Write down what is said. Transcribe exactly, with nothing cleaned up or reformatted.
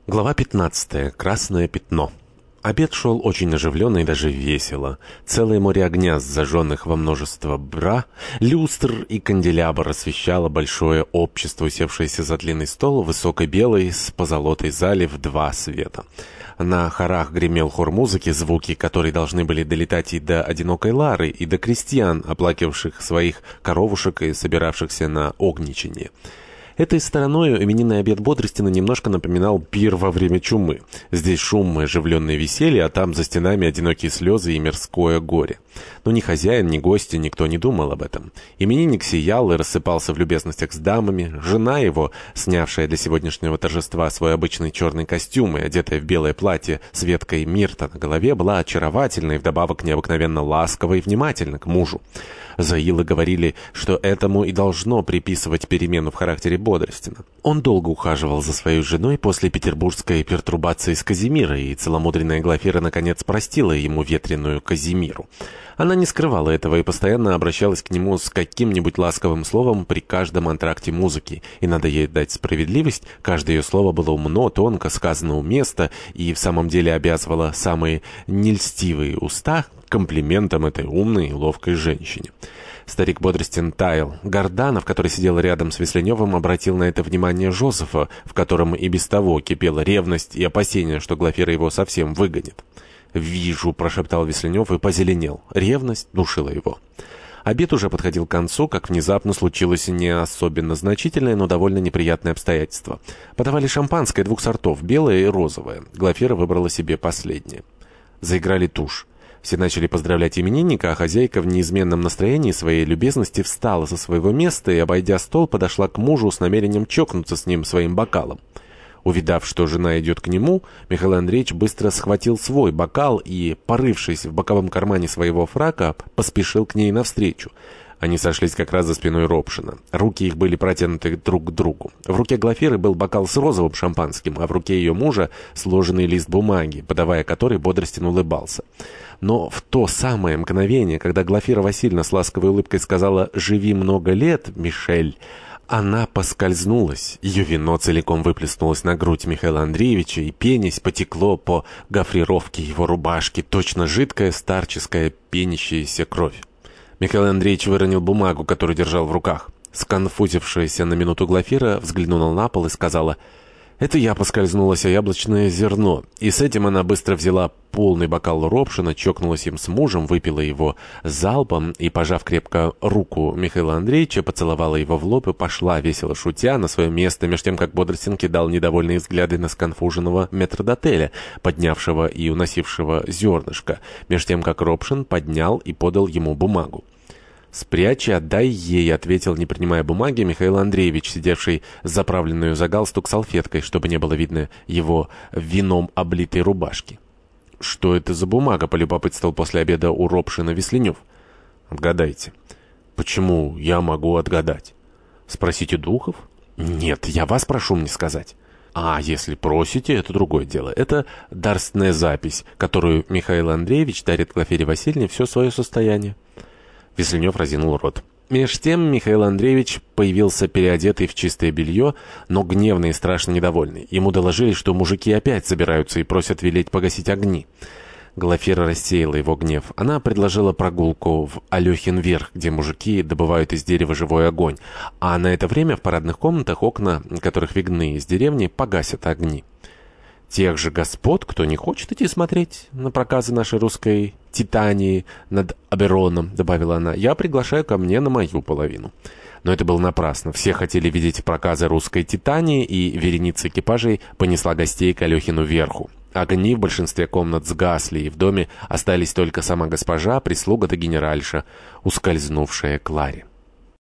Глава пятнадцатая. Красное пятно. Обед шел очень оживленно и даже весело. Целое море огня с зажженных во множество бра, люстр и канделябр освещало большое общество, усевшееся за длинный стол, высокой белой, с позолотой зале в два света. На хорах гремел хор музыки, звуки которые должны были долетать и до одинокой Лары, и до крестьян, оплакивавших своих коровушек и собиравшихся на огничанье. Этой стороною именинный обед Бодростина немножко напоминал пир во время чумы. Здесь шум и оживленное веселье, а там за стенами одинокие слезы и мирское горе. Но ни хозяин, ни гости, никто не думал об этом. Именинник сиял и рассыпался в любезностях с дамами. Жена его, снявшая для сегодняшнего торжества свой обычный черный костюм и одетая в белое платье с веткой мирта на голове, была очаровательна и вдобавок необыкновенно ласкова и внимательна к мужу. Заилы говорили, что этому и должно приписывать перемену в характере Бодростина. Он долго ухаживал за своей женой после петербургской пертурбации с Казимиром, и целомудренная Глафира наконец простила ему ветреную Казимиру. Она не скрывала этого и постоянно обращалась к нему с каким-нибудь ласковым словом при каждом антракте музыки. И надо ей дать справедливость, каждое ее слово было умно, тонко, сказано уместно и в самом деле обязывало самые нельстивые уста комплиментом этой умной и ловкой женщине. Старик Бодростин таял. Горданов, который сидел рядом с Весленевым, обратил на это внимание Жозефа, в котором и без того кипела ревность и опасение, что Глафира его совсем выгонит. «Вижу», — прошептал Весленев и позеленел. Ревность душила его. Обед уже подходил к концу, как внезапно случилось не особенно значительное, но довольно неприятное обстоятельство. Подавали шампанское двух сортов, белое и розовое. Глафира выбрала себе последнее. Заиграли тушь. Все начали поздравлять именинника, а хозяйка в неизменном настроении своей любезности встала со своего места и, обойдя стол, подошла к мужу с намерением чокнуться с ним своим бокалом. Увидав, что жена идет к нему, Михаил Андреевич быстро схватил свой бокал и, порывшись в боковом кармане своего фрака, поспешил к ней навстречу. Они сошлись как раз за спиной Ропшина. Руки их были протянуты друг к другу. В руке Глафиры был бокал с розовым шампанским, а в руке ее мужа сложенный лист бумаги, подавая который, Бодростин улыбался. Но в то самое мгновение, когда Глафира Васильевна с ласковой улыбкой сказала «Живи много лет, Мишель», она поскользнулась, ее вино целиком выплеснулось на грудь Михаила Андреевича, и пенясь потекло по гофрировке его рубашки, точно жидкая старческая пенящаяся кровь. Михаил Андреевич выронил бумагу, которую держал в руках. Сконфузившаяся на минуту Глафира взглянула на пол и сказала: «Это я поскользнулась о яблочное зерно». И с этим она быстро взяла полный бокал Ропшина, чокнулась им с мужем, выпила его залпом и, пожав крепко руку Михаила Андреевича, поцеловала его в лоб и пошла, весело шутя, на свое место, меж тем, как Бодростин кидал недовольные взгляды на сконфуженного метрдотеля, поднявшего и уносившего зернышко, меж тем, как Ропшин поднял и подал ему бумагу. «Спрячь и отдай ей», — ответил, не принимая бумаги, Михаил Андреевич, сидевший с заправленную за галстук салфеткой, чтобы не было видно его вином облитой рубашки. «Что это за бумага?» — полюбопытствовал после обеда у Ропшина Весленев. «Отгадайте». «Почему я могу отгадать?» «Спросите духов?» «Нет, я вас прошу мне сказать». «А если просите, это другое дело. Это дарственная запись, которую Михаил Андреевич дарит Глафире Васильевне все свое состояние». Весленев разинул рот. Меж тем Михаил Андреевич появился переодетый в чистое белье, но гневный и страшно недовольный. Ему доложили, что мужики опять собираются и просят велеть погасить огни. Глафира рассеяла его гнев. Она предложила прогулку в Алехин верх, где мужики добывают из дерева живой огонь, а на это время в парадных комнатах, окна которых видны из деревни, погасят огни. Тех же господ, кто не хочет идти смотреть на проказы нашей русской Титании над Абероном, добавила она, я приглашаю ко мне на мою половину. Но это было напрасно. Все хотели видеть проказы русской Титании, и вереница экипажей понесла гостей к Алехину верху. Огни в большинстве комнат сгасли, и в доме остались только сама госпожа, прислуга да генеральша, ускользнувшая к Ларе.